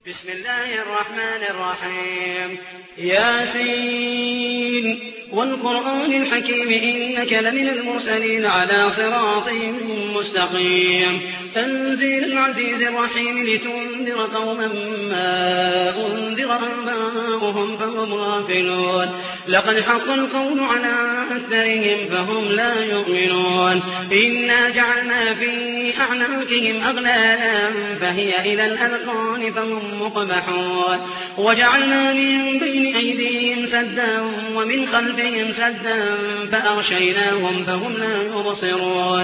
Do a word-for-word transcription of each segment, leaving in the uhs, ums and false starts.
بسم الله الرحمن الرحيم. ياسين والقرآن الحكيم إنك لمن المرسلين على صراط مستقيم. تنزيل العزيز الرحيم لتنذر قوما ما أنذر آباؤهم فهم غافلون. لقد حق القول على أكثرهم فهم لا يؤمنون. إنا جعلنا في أعناقهم أغلالا فهي إلى الأذقان فهم مقمحون. وجعلنا من بين أيديهم سدا ومن خلفهم سدا فأغشيناهم فهم لا يبصرون.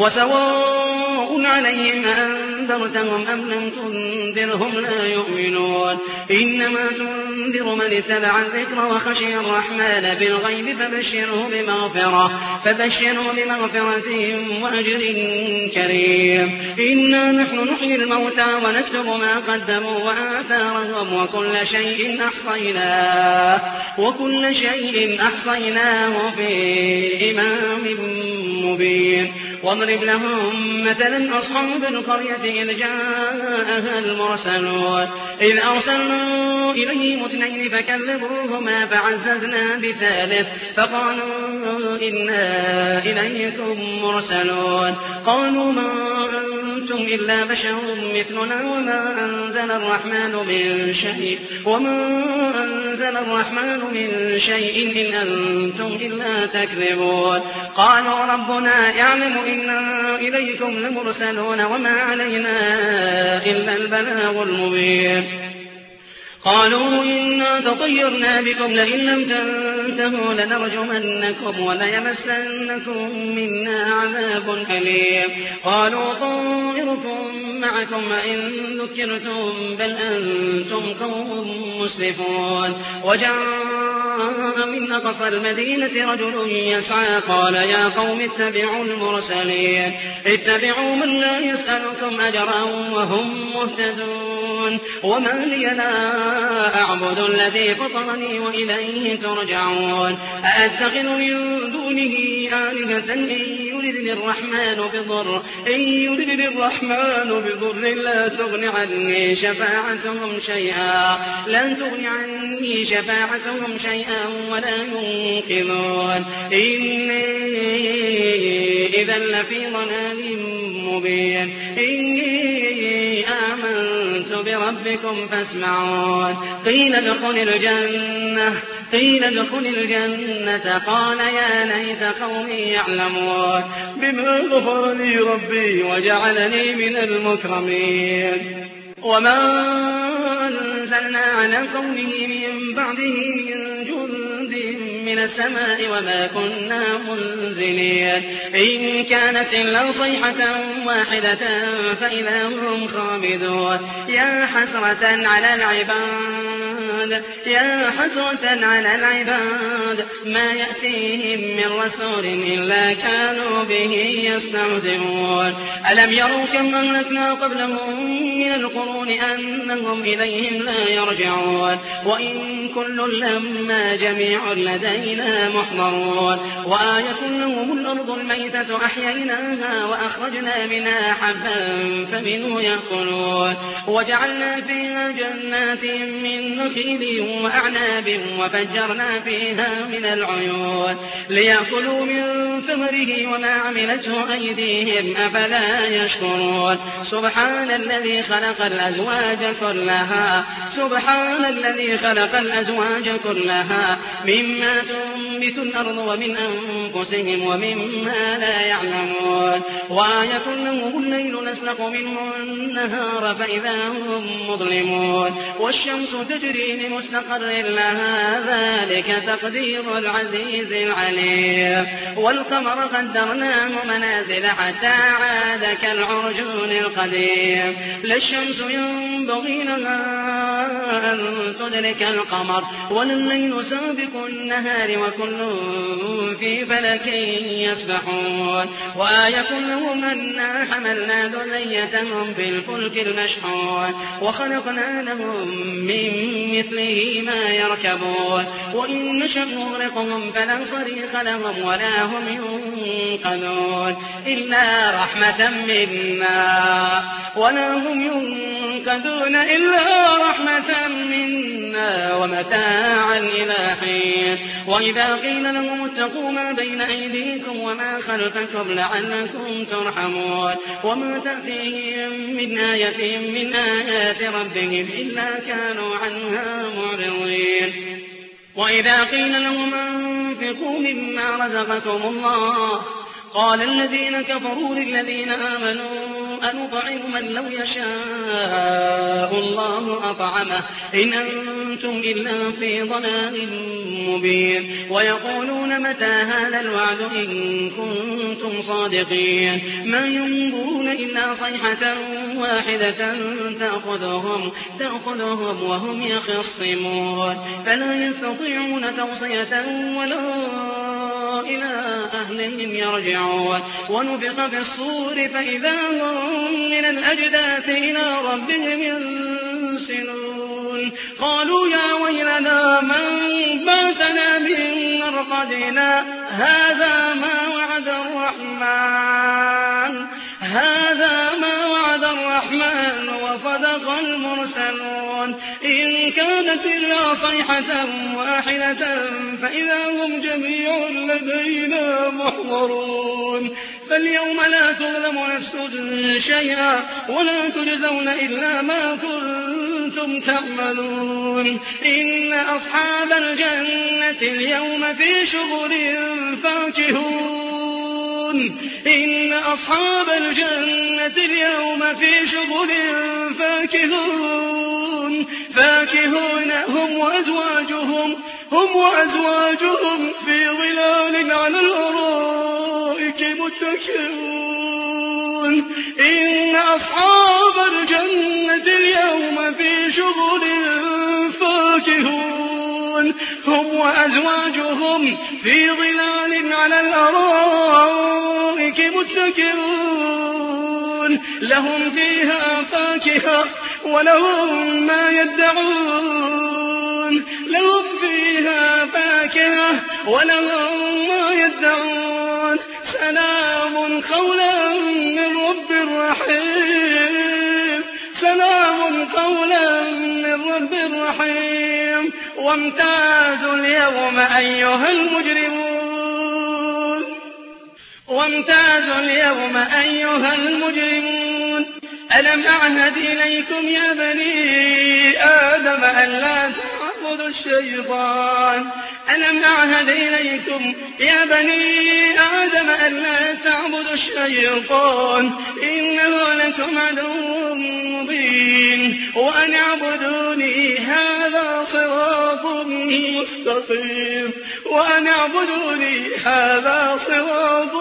وسواء عليهم أنذرتهم أم لم تنذرهم لا يؤمنون. إنما تنذر من اتبع الذكر وخشي الرحمن بالغيب فبشره بمغفرة فبشره بمغفرة وأجر كريم. إنا نحن نحيي الموتى ونكتب ما قدموا وآثارهم وكل شيء أحصيناه وكل شيء أحصيناه في إمام مبين. واضرب لهم مثلا أصحاب القرية إذ جاءها المرسلون إذ أرسلنا إليهم اثنين فكذبوهما فعززنا بثالث فقالوا إنا إليكم مرسلون. قالوا ما أنتم إلا بشر مثلنا وما أنزل الرحمن من شيء وما أنزل الرحمن من شيء إن أنتم إلا تكذبون. قالوا ربنا يعلم إنا إليكم لمرسلون وما علينا إلا البلاغ المبين. قالوا إنا تطيرنا بكم لئن لم تنتهوا لنرجمنكم وليمسنكم منا عذاب أليم. قالوا طائركم معكم وإن ذكرتم بل أنتم قوم مسرفون. وجاء من أقصى المدينة رجل يسعى قال يا قوم اتبعوا المرسلين اتبعوا من لا يسألكم أجرا وهم مهتدون. وما لي لا أعبد الذي فطرني وإليه ترجعون. أأتخذ من دونه آلهة إن يردني الرحمن بضر إن يردني الرحمن بضر لا تغن عني شفاعتهم شيئا لا تغن عني شفاعتهم شيئا ولا ينقذون. إني إذا لفي ضلال مبين. إني آمنت بربكم فاسمعون. قيل ادخل الجنة قيل ادخل الجنة قال يا ليت قومي يعلمون بما غفر لي ربي وجعلني من المكرمين. وما أنزلنا على قومه من بعده من جند من السماء وما كنا منزلين. إن كانت إلا صيحة واحدة فإذا هم خامدون. يا حسرة على العباد يا حسرة على العباد ما يأتيهم من رسول إلا كانوا به يستهزئون. ألم يروا كم أهلكنا قبلهم من القرون أنهم إليهم لا يرجعون. وإن كل لما جميع لدينا محضرون. وآية لهم الأرض الميتة أحييناها وأخرجنا منها حبا فمنه يأكلون. وجعلنا فيها جنات من نخيل وأعناب وفجرنا فيها من العيون ليأكلوا من ثمره وما عملته أيديهم أفلا يشكرون. سبحان الذي خلق الأزواج كلها سبحان الذي خلق الأزواج كلها مما تنبت الأرض ومن أنفسهم ومما لا يعلمون. وآية لهم الليل نسلخ منه النهار فإذا هم مظلمون. والشمس تجري لمستقر لها ذلك تقدير العزيز العليم. والقمر قدرناه منازل حتى عاد كالعرجون القديم. لا الشمس ينبغي لها أن تدرك القمر ولا الليل سابق النهار وكل في فلك يسبحون. وآية لهم أنا حملنا ذريتهم في الفلك المشحون وخلقنا لهم من مثله ما يركبون. وإن نشأ نغرقهم فلا صريخ لهم ولا هم ينقذون إلا رحمة منا ولا هم ينقذون إلا رحمة متاعا إلى حين وإذا قيل لهم اتقوا ما بين أيديكم وما خلفكم لعلكم ترحمون وما تأتيهم من آية من آيات ربهم إلا كانوا عنها معرضين وإذا قيل لهم أنفقوا مما رزقكم الله قال الذين كفروا للذين آمنوا أنطعم من لو يشاء الله أطعمه إن أنتم إلا في ضلال مبين ويقولون متى هذا الوعد إن كنتم صادقين ما ينظرون إلا صيحة واحدة تأخذهم, تأخذهم وهم يخصمون فلا يستطيعون توصية ولا إلى أهلهم يرجعون ونفخ في الصور فإذا هم من الأجداث إلى ربهم ينسلون قالوا يا ويلنا من باتنا من مرقدنا هذا ما وعد الرحمن هذا ما وعد الرحمن وصدق المرسلون إن كانت إلا صيحة واحدة فإذا هم جميع لدينا محضرون فاليوم لا تظلم نفس شيئا ولا تجزون إلا ما كنتم تعملون إن أصحاب الجنة اليوم في شغل فاكهون إن أصحاب الجنة اليوم في شغل فاكهون فاكهون هم وأزواجهم هم وأزواجهم في ظلال على الأرائك متكئون إن أصحاب الجنة اليوم في شغل فاكهون هم وأزواجهم في ظلال على الأرائك متكئون لهم فيها فاكهة ولهم ما يدعون لهم فيها فاكهة ولهم ما يدعون سلام قولا من رب رحيم سلام قولا من رب رحيم وامتازوا اليوم أيها المجرمون وامتازوا اليوم أيها المجرمون ألم أعهد إليكم يا بني آدم ألا تعبدوا الشيطان ألم أعهد إليكم يا بني آدم ألا تعبدوا الشيطان إنه لكم عدو مبين وأن اعبدوني هذا صراط مستقيم وأن اعبدوني هذا صراط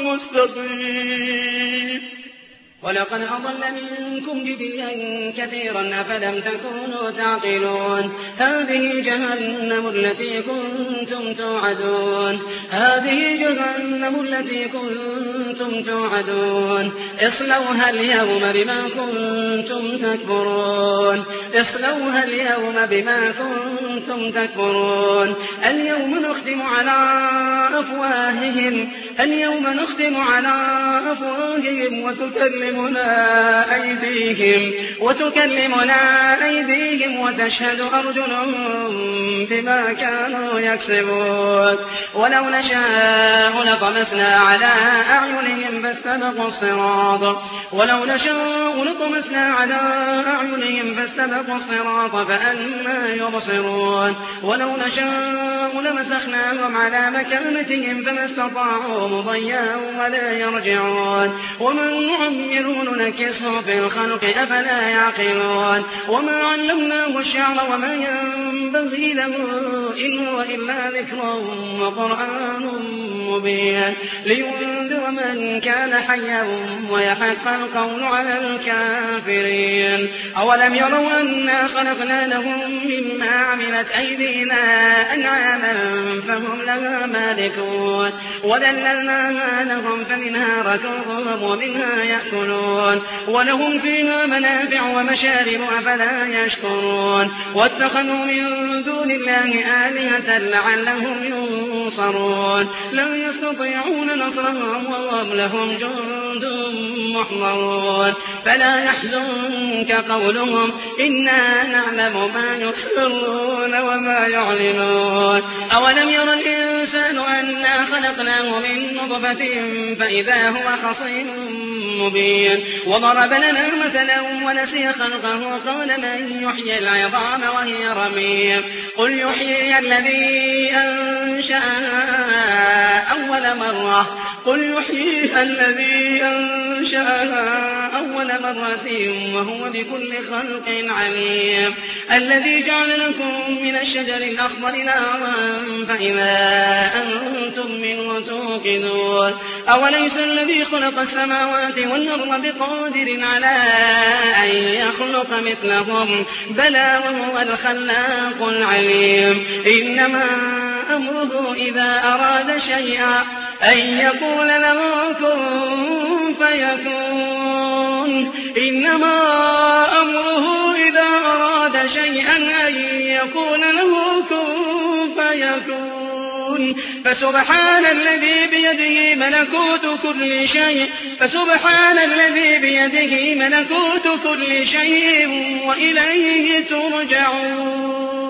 مستقيم ولقد أضل منكم جبلا كثيرا أفلم تكونوا تعقلون هذه جهنم التي كنتم توعدون هذه جهنم التي كنتم توعدون اصلوها اليوم بما كنتم تكفرون اصلوها اليوم بما كنتم تكفرون اليوم نختم على أفواههم اليوم نختم على أفواههم وتكلمنا أيديهم وتكلمنا أيديهم وتشهد أرجلهم بما كانوا يكسبون ولو نشاء لطمسنا على أعينهم فاستبقوا الصراط ولو نشاء لطمسنا على أعينهم فاستبقوا الصراط فأنى يبصرون ولو نشاء لمسخناهم على مكانتهم فما استطاعوا مضيا ولا يرجعون ومن نعمره ننكسه في الخلق أفلا يعقلون وما علمناه الشعر وما ينبغي له إن هو إلا ذكر وقرآن مبين لينذر من كان حيا ويحق القول على الكافرين أولم يروا أنا خلقنا لهم مما عملت أيدينا أنعاما فهم لها مالكون وذللناها لهم فمنها ركوبهم ومنها يأكلون ولهم فيها منافع ومشارب أفلا يشكرون واتخذوا من دون الله آلهة لعلهم ينصرون لا يستطيعون نصرهم وهم لهم جند محضرون فلا يحزنك قولهم إنا نعلم ما يسرون وما يعلنون أولم ير الإنسان أنا خلقناه من نطفة فإذا هو خصيم مبين وضرب لنا مثلا ونسي خلقه قال من يحيي العظام وهي رميم قل يحيي الذي أنشأها أول مرة قل يحيي الذي أنشأها أول مرة وهو بكل خلق عليم الذي جعل لكم من الشجر الأخضر نارا فإذا أنتم منه توقدون أوليس الذي خلق السماوات والأرض بقادر على أن يخلق مثلهم بلى وهو الخلاق العليم إنما أمره إذا أراد شيئا أن يقول له كن فيكون إنما أمره إذا أراد شيئا أن يقول له كن فيكون فسبحان الذي بيده ملكوت كل شيء فسبحان الذي بيده ملكوت كل شيء وإليه ترجعون.